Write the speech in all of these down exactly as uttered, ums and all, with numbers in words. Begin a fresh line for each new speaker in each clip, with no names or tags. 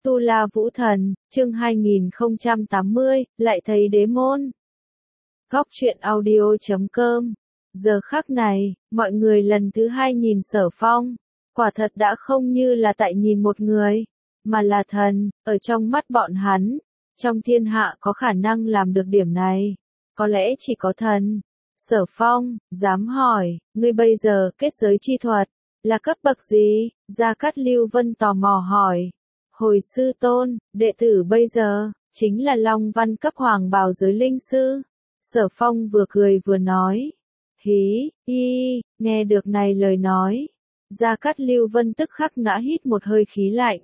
Tu La Vũ Thần, chương hai nghìn không trăm tám mươi, lại thấy đế môn. Góc truyện audio chấm com. Giờ khắc này, mọi người lần thứ hai nhìn Sở Phong, quả thật đã không như là tại nhìn một người, mà là thần, ở trong mắt bọn hắn, trong thiên hạ có khả năng làm được điểm này, có lẽ chỉ có thần. Sở Phong, dám hỏi, ngươi bây giờ kết giới chi thuật, là cấp bậc gì? Gia Cát Lưu Vân tò mò hỏi. Hồi sư tôn, đệ tử bây giờ, chính là Long Văn cấp hoàng bào giới linh sư. Sở Phong vừa cười vừa nói. Hí, y, nghe được này lời nói. Gia Cát Lưu Vân tức khắc ngã hít một hơi khí lạnh.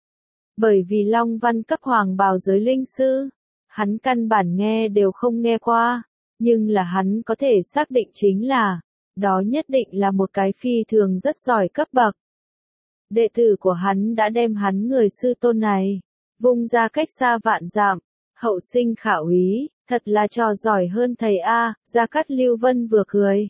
Bởi vì Long Văn cấp hoàng bào giới linh sư, hắn căn bản nghe đều không nghe qua, nhưng là hắn có thể xác định chính là, đó nhất định là một cái phi thường rất giỏi cấp bậc. Đệ tử của hắn đã đem hắn người sư tôn này, vung ra cách xa vạn dặm, hậu sinh khảo ý, thật là trò giỏi hơn thầy A, Gia Cát Lưu Vân vừa cười.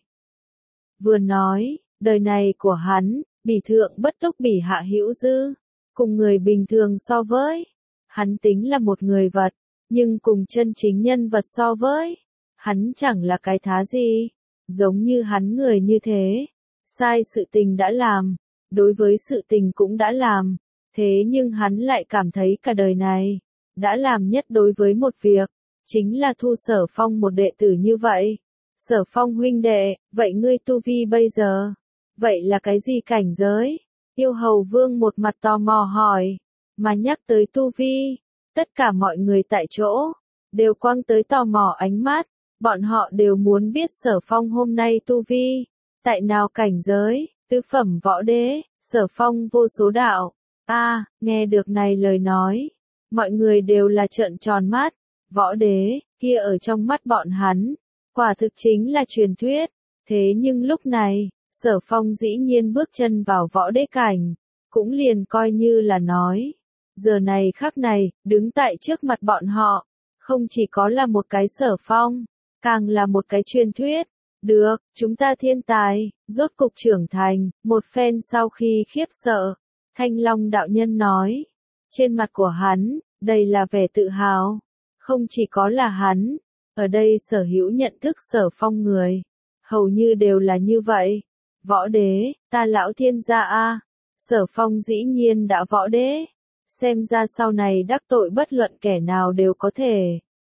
Vừa nói, đời này của hắn, bỉ thượng bất túc bỉ hạ hữu dư, cùng người bình thường so với, hắn tính là một người vật, nhưng cùng chân chính nhân vật so với, hắn chẳng là cái thá gì, giống như hắn người như thế, sai sự tình đã làm. Đối với sự tình cũng đã làm, thế nhưng hắn lại cảm thấy cả đời này, đã làm nhất đối với một việc, chính là thu Sở Phong một đệ tử như vậy. Sở Phong huynh đệ, vậy ngươi tu vi bây giờ, vậy là cái gì cảnh giới? Yêu Hầu Vương một mặt tò mò hỏi, mà nhắc tới tu vi, tất cả mọi người tại chỗ, đều quăng tới tò mò ánh mắt, bọn họ đều muốn biết Sở Phong hôm nay tu vi, tại nào cảnh giới? Tứ phẩm võ đế, Sở Phong vô số đạo. A, à, nghe được này lời nói, mọi người đều là trợn tròn mắt, võ đế, kia ở trong mắt bọn hắn, quả thực chính là truyền thuyết. Thế nhưng lúc này, Sở Phong dĩ nhiên bước chân vào võ đế cảnh, cũng liền coi như là nói. Giờ này khắc này, đứng tại trước mặt bọn họ, không chỉ có là một cái Sở Phong, càng là một cái truyền thuyết. Được, chúng ta thiên tài, rốt cục trưởng thành, một phen sau khi khiếp sợ, Thanh Long đạo nhân nói, trên mặt của hắn, đây là vẻ tự hào, không chỉ có là hắn, ở đây sở hữu nhận thức Sở Phong người, hầu như đều là như vậy, võ đế, ta lão thiên gia a, Sở Phong dĩ nhiên đã võ đế, xem ra sau này đắc tội bất luận kẻ nào đều có thể.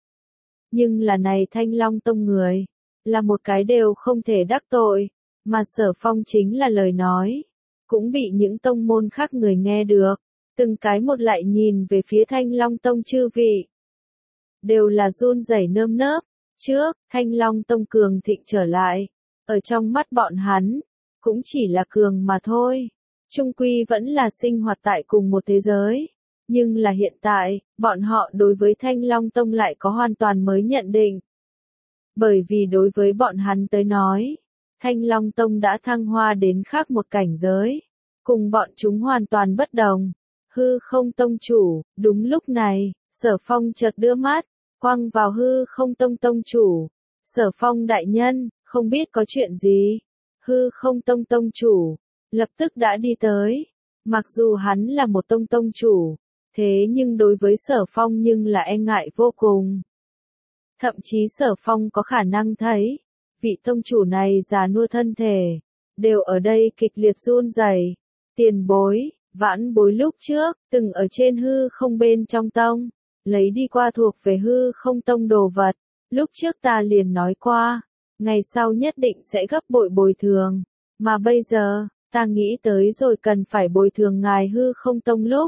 Nhưng là này Thanh Long tông người, là một cái đều không thể đắc tội, mà Sở Phong chính là lời nói, cũng bị những tông môn khác người nghe được, từng cái một lại nhìn về phía Thanh Long tông chư vị. Đều là run rẩy nơm nớp, trước, Thanh Long tông cường thịnh trở lại, ở trong mắt bọn hắn, cũng chỉ là cường mà thôi, chung quy vẫn là sinh hoạt tại cùng một thế giới. Nhưng là hiện tại, bọn họ đối với Thanh Long tông lại có hoàn toàn mới nhận định. Bởi vì đối với bọn hắn tới nói, Thanh Long Tông đã thăng hoa đến khác một cảnh giới, cùng bọn chúng hoàn toàn bất đồng. Hư Không Tông chủ, đúng lúc này, Sở Phong chợt đưa mắt, quăng vào Hư Không Tông tông chủ. Sở Phong đại nhân, không biết có chuyện gì? Hư Không Tông tông chủ, lập tức đã đi tới. Mặc dù hắn là một tông tông chủ, thế nhưng đối với Sở Phong nhưng là e ngại vô cùng. Thậm chí Sở Phong có khả năng thấy, vị tông chủ này già nua thân thể, đều ở đây kịch liệt run rẩy. Tiền bối, vãn bối lúc trước, từng ở trên hư không bên trong tông, lấy đi qua thuộc về hư không tông đồ vật, lúc trước ta liền nói qua, ngày sau nhất định sẽ gấp bội bồi thường, mà bây giờ, ta nghĩ tới rồi cần phải bồi thường ngài hư không tông lúc.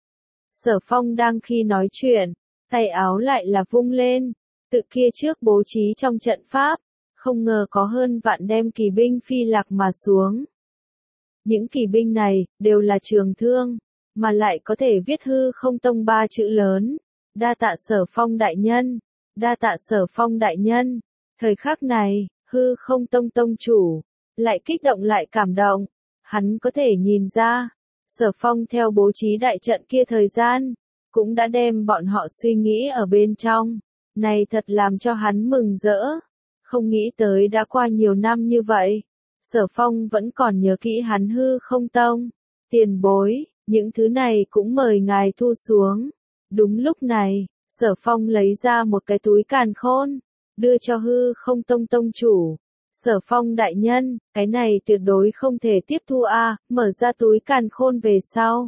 Sở Phong đang khi nói chuyện, tay áo lại là vung lên. Tự kia trước bố trí trong trận pháp, không ngờ có hơn vạn đem kỳ binh phi lạc mà xuống. Những kỳ binh này, đều là trường thương, mà lại có thể viết hư không tông ba chữ lớn. Đa tạ Sở Phong đại nhân, đa tạ Sở Phong đại nhân. Thời khắc này, hư không tông tông chủ, lại kích động lại cảm động. Hắn có thể nhìn ra, Sở Phong theo bố trí đại trận kia thời gian, cũng đã đem bọn họ suy nghĩ ở bên trong. Này thật làm cho hắn mừng rỡ, không nghĩ tới đã qua nhiều năm như vậy, Sở Phong vẫn còn nhớ kỹ hắn hư không tông. Tiền bối, những thứ này cũng mời ngài thu xuống. Đúng lúc này, Sở Phong lấy ra một cái túi càn khôn, đưa cho Hư Không Tông tông chủ. Sở Phong đại nhân, cái này tuyệt đối không thể tiếp thu a, mở ra túi càn khôn về sau.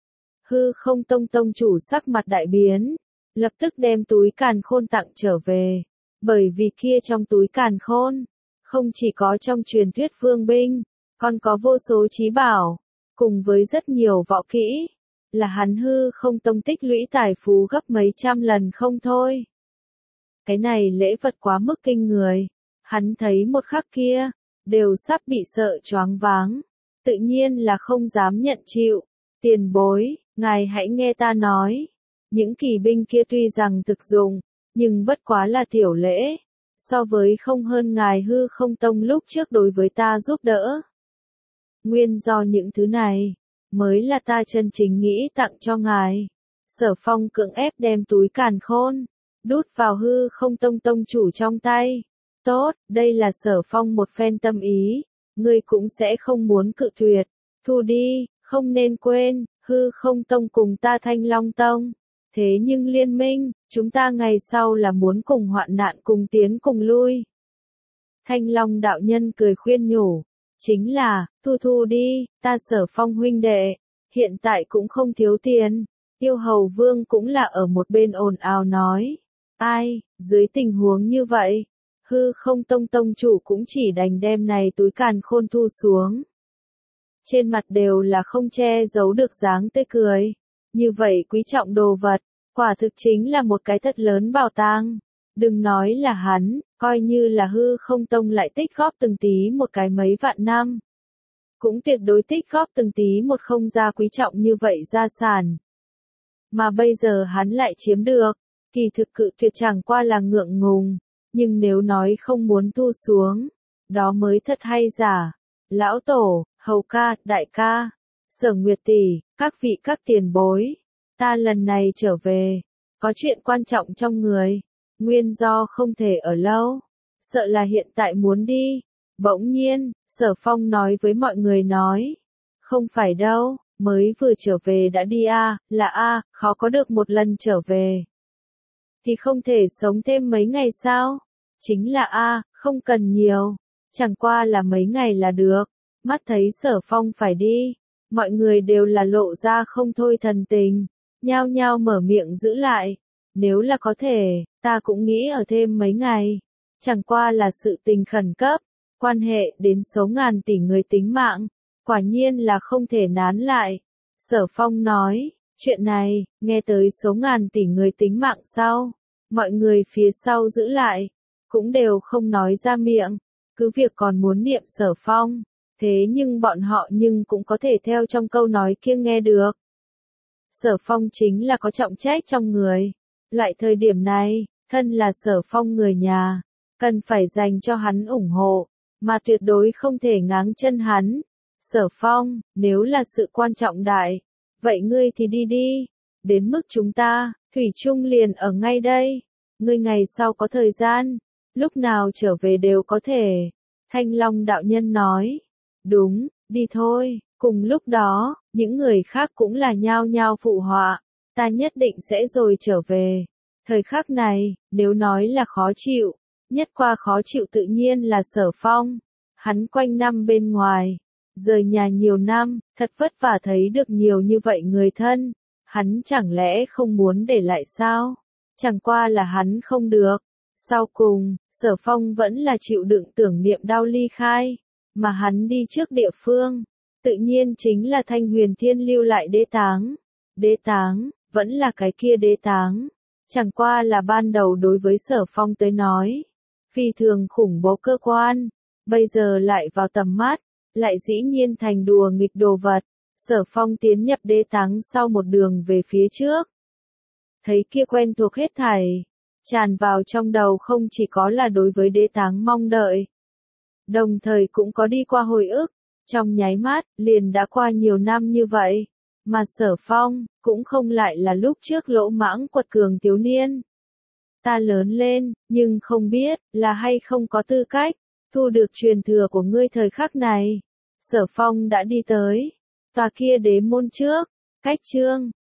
Hư Không Tông tông chủ sắc mặt đại biến, lập tức đem túi càn khôn tặng trở về, bởi vì kia trong túi càn khôn, không chỉ có trong truyền thuyết vương binh, còn có vô số trí bảo, cùng với rất nhiều võ kỹ, là hắn Hư Không Tông tích lũy tài phú gấp mấy trăm lần không thôi. Cái này lễ vật quá mức kinh người, hắn thấy một khắc kia, đều sắp bị sợ choáng váng, tự nhiên là không dám nhận chịu. Tiền bối, ngài hãy nghe ta nói, những kỳ binh kia tuy rằng thực dụng, nhưng bất quá là tiểu lễ, so với không hơn ngài Hư Không Tông lúc trước đối với ta giúp đỡ. Nguyên do những thứ này, mới là ta chân chính nghĩ tặng cho ngài. Sở Phong cưỡng ép đem túi càn khôn, đút vào Hư Không Tông tông chủ trong tay. Tốt, đây là Sở Phong một phen tâm ý, ngươi cũng sẽ không muốn cự tuyệt. Thu đi, không nên quên, Hư Không Tông cùng ta Thanh Long Tông. Thế nhưng liên minh, chúng ta ngày sau là muốn cùng hoạn nạn cùng tiến cùng lui. Thanh Long đạo nhân cười khuyên nhủ, chính là, thu thu đi, ta Sở Phong huynh đệ, hiện tại cũng không thiếu tiền. Tiêu Hầu Vương cũng là ở một bên ồn ào nói, ai, dưới tình huống như vậy, Hư Không Tông tông chủ cũng chỉ đành đem này túi càn khôn thu xuống. Trên mặt đều là không che giấu được dáng tươi cười. Như vậy quý trọng đồ vật, quả thực chính là một cái thật lớn bảo tàng. Đừng nói là hắn, coi như là Hư Không Tông lại tích góp từng tí một cái mấy vạn năm. Cũng tuyệt đối tích góp từng tí một không ra quý trọng như vậy gia sản. Mà bây giờ hắn lại chiếm được, kỳ thực cự tuyệt chẳng qua là ngượng ngùng, nhưng nếu nói không muốn thu xuống, đó mới thật hay giả. Lão Tổ, Hầu ca, Đại ca, Sở Nguyệt tỷ, các vị các tiền bối, ta lần này trở về, có chuyện quan trọng trong người, nguyên do không thể ở lâu, sợ là hiện tại muốn đi. Bỗng nhiên, Sở Phong nói với mọi người nói, không phải đâu, mới vừa trở về đã đi a, à, là a, à, khó có được một lần trở về. Thì không thể sống thêm mấy ngày sao? Chính là a, à, không cần nhiều, chẳng qua là mấy ngày là được. Mắt thấy Sở Phong phải đi, mọi người đều là lộ ra không thôi thần tình, nhao nhao mở miệng giữ lại. Nếu là có thể, ta cũng nghĩ ở thêm mấy ngày, chẳng qua là sự tình khẩn cấp, quan hệ đến số ngàn tỷ người tính mạng, quả nhiên là không thể nán lại. Sở Phong nói, chuyện này, nghe tới số ngàn tỷ người tính mạng sau, mọi người phía sau giữ lại, cũng đều không nói ra miệng, cứ việc còn muốn niệm Sở Phong, thế nhưng bọn họ nhưng cũng có thể theo trong câu nói kia nghe được. Sở Phong chính là có trọng trách trong người, loại thời điểm này, thân là Sở Phong người nhà, cần phải dành cho hắn ủng hộ, mà tuyệt đối không thể ngáng chân hắn. Sở Phong, nếu là sự quan trọng đại, vậy ngươi thì đi đi, đến mức chúng ta, thủy chung liền ở ngay đây, ngươi ngày sau có thời gian, lúc nào trở về đều có thể. Thanh Long đạo nhân nói, đúng, đi thôi. Cùng lúc đó, những người khác cũng là nhao nhao phụ họa, ta nhất định sẽ rồi trở về. Thời khắc này, nếu nói là khó chịu, nhất qua khó chịu tự nhiên là Sở Phong. Hắn quanh năm bên ngoài, rời nhà nhiều năm, thật vất vả thấy được nhiều như vậy người thân. Hắn chẳng lẽ không muốn để lại sao? Chẳng qua là hắn không được. Sau cùng, Sở Phong vẫn là chịu đựng tưởng niệm đau ly khai, mà hắn đi trước địa phương. Tự nhiên chính là Thanh Huyền Thiên lưu lại đế táng. Đế táng, vẫn là cái kia đế táng. Chẳng qua là ban đầu đối với Sở Phong tới nói. Phi thường khủng bố cơ quan. Bây giờ lại vào tầm mắt. Lại dĩ nhiên thành đùa nghịch đồ vật. Sở Phong tiến nhập đế táng sau một đường về phía trước. Thấy kia quen thuộc hết thảy. Tràn vào trong đầu không chỉ có là đối với đế táng mong đợi. Đồng thời cũng có đi qua hồi ức. Trong nháy mắt, liền đã qua nhiều năm như vậy, mà Sở Phong, cũng không lại là lúc trước lỗ mãng quật cường thiếu niên. Ta lớn lên, nhưng không biết, là hay không có tư cách, thu được truyền thừa của ngươi thời khắc này. Sở Phong đã đi tới, tòa kia đế môn trước, Cách chương